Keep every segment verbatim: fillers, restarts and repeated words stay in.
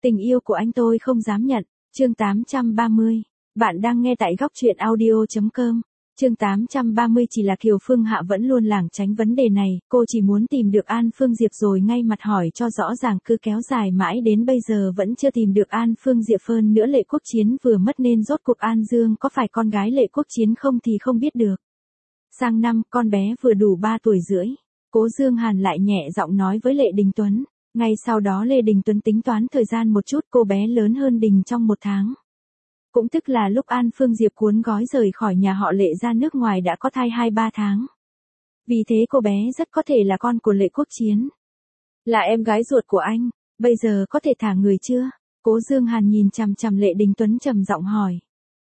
Tình yêu của anh tôi không dám nhận. Chương tám trăm ba mươi. Bạn đang nghe tại góc truyện audio chấm com. Chương tám trăm ba mươi chỉ là Kiều Phương Hạ vẫn luôn lảng tránh vấn đề này, cô chỉ muốn tìm được An Phương Diệp rồi ngay mặt hỏi cho rõ ràng, cứ kéo dài mãi đến bây giờ vẫn chưa tìm được An Phương Diệp. Hơn nữa Lệ Quốc Chiến vừa mất nên rốt cuộc An Dương có phải con gái Lệ Quốc Chiến không thì không biết được. Sang năm, con bé vừa đủ ba tuổi rưỡi. Cố Dương Hàn lại nhẹ giọng nói với Lệ Đình Tuấn. Ngay sau đó Lê Đình Tuấn tính toán thời gian một chút, cô bé lớn hơn Đình trong một tháng. Cũng tức là lúc An Phương Diệp cuốn gói rời khỏi nhà họ Lệ ra nước ngoài đã có thai hai ba tháng. Vì thế cô bé rất có thể là con của Lệ Quốc Chiến. Là em gái ruột của anh, bây giờ có thể thả người chưa? Cố Dương Hàn nhìn chằm chằm Lệ Đình Tuấn trầm giọng hỏi.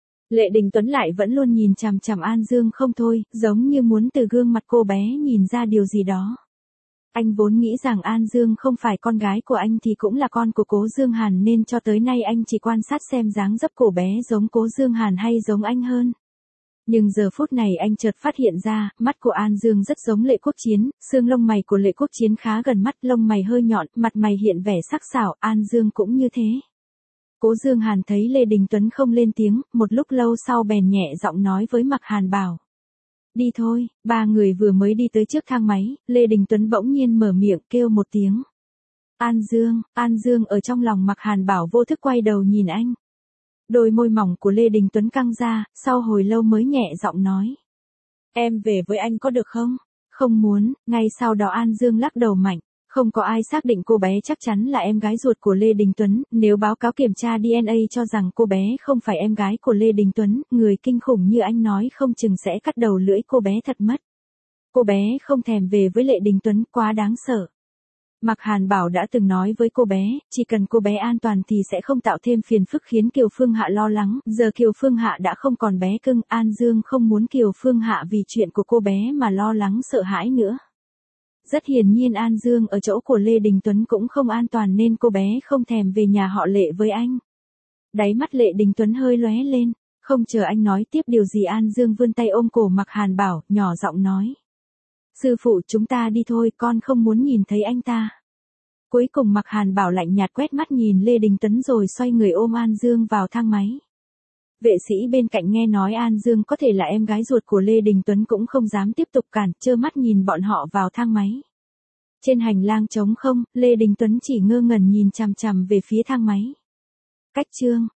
Lệ Đình Tuấn lại vẫn luôn nhìn chằm chằm An Dương không thôi, giống như muốn từ gương mặt cô bé nhìn ra điều gì đó. Anh vốn nghĩ rằng An Dương không phải con gái của anh thì cũng là con của Cố Dương Hàn, nên cho tới nay anh chỉ quan sát xem dáng dấp cô bé giống Cố Dương Hàn hay giống anh hơn. Nhưng giờ phút này anh chợt phát hiện ra, mắt của An Dương rất giống Lệ Quốc Chiến, xương lông mày của Lệ Quốc Chiến khá gần mắt, lông mày hơi nhọn, mặt mày hiện vẻ sắc sảo, An Dương cũng như thế. Cố Dương Hàn thấy Lê Đình Tuấn không lên tiếng, một lúc lâu sau bèn nhẹ giọng nói với Mạc Hàn Bảo. Đi thôi. Ba người vừa mới đi tới trước thang máy, Lê Đình Tuấn bỗng nhiên mở miệng kêu một tiếng. An Dương, An Dương ở trong lòng Mạc Hàn Bảo vô thức quay đầu nhìn anh. Đôi môi mỏng của Lê Đình Tuấn căng ra, sau hồi lâu mới nhẹ giọng nói. Em về với anh có được không? Không muốn. Ngay sau đó An Dương lắc đầu mạnh. Không có ai xác định cô bé chắc chắn là em gái ruột của Lê Đình Tuấn, nếu báo cáo kiểm tra đê en a cho rằng cô bé không phải em gái của Lê Đình Tuấn, người kinh khủng như anh nói không chừng sẽ cắt đầu lưỡi cô bé thật mất. Cô bé không thèm về với Lệ Đình Tuấn, quá đáng sợ. Mạc Hàn Bảo đã từng nói với cô bé, chỉ cần cô bé an toàn thì sẽ không tạo thêm phiền phức khiến Kiều Phương Hạ lo lắng, giờ Kiều Phương Hạ đã không còn bé cưng, An Dương không muốn Kiều Phương Hạ vì chuyện của cô bé mà lo lắng sợ hãi nữa. Rất hiển nhiên An Dương ở chỗ của Lê Đình Tuấn cũng không an toàn nên cô bé không thèm về nhà họ Lệ với anh. Đáy mắt Lệ Đình Tuấn hơi lóe lên, không chờ anh nói tiếp điều gì An Dương vươn tay ôm cổ Mạc Hàn Bảo, nhỏ giọng nói. Sư phụ chúng ta đi thôi, con không muốn nhìn thấy anh ta. Cuối cùng Mạc Hàn Bảo lạnh nhạt quét mắt nhìn Lê Đình Tuấn rồi xoay người ôm An Dương vào thang máy. Vệ sĩ bên cạnh nghe nói An Dương có thể là em gái ruột của Lê Đình Tuấn cũng không dám tiếp tục cản, trơ mắt nhìn bọn họ vào thang máy. Trên hành lang trống không, Lê Đình Tuấn chỉ ngơ ngẩn nhìn chằm chằm về phía thang máy. Cách chương